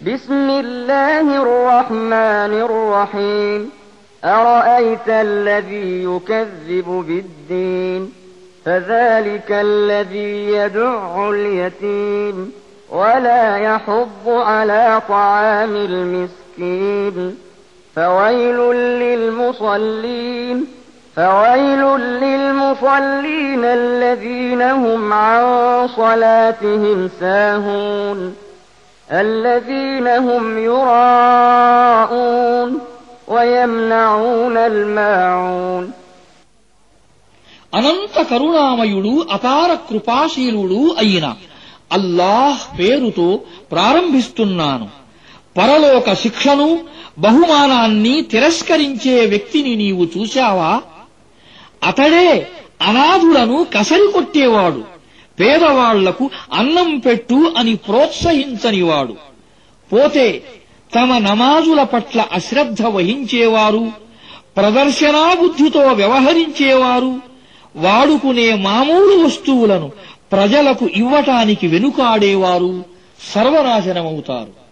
بسم الله الرحمن الرحيم أرأيت الذي يكذب بالدين فذلك الذي يدع اليتيم ولا يحض على طعام المسكين فويل للمصلين الذين هم عن صلاتهم ساهون الذين هم يراءون ويمنعون الماعون అనంత కరుణామయుడు అపార కృపాశీలుడు అయిన అల్లాహ్ పేరుతో ప్రారంభిస్తున్నాను. పరలోక శిక్షను బహుమానాన్ని తిరస్కరించే వ్యక్తిని నీవు చూశావా? అతడే అనాథులను కసరికొట్టేవాడు, పేదవాళ్లకు అన్నం పెట్టు అని ప్రోత్సహించనివాడు. పోతే తమ నమాజుల పట్ల అశ్రద్ధ వహించేవారు, ప్రదర్శనాబుద్ధితో వ్యవహరించేవారు, వాడుకునే మామూలు వస్తువులను ప్రజలకు ఇవ్వటానికి వెనుకాడేవారు సర్వనాశనమవుతారు.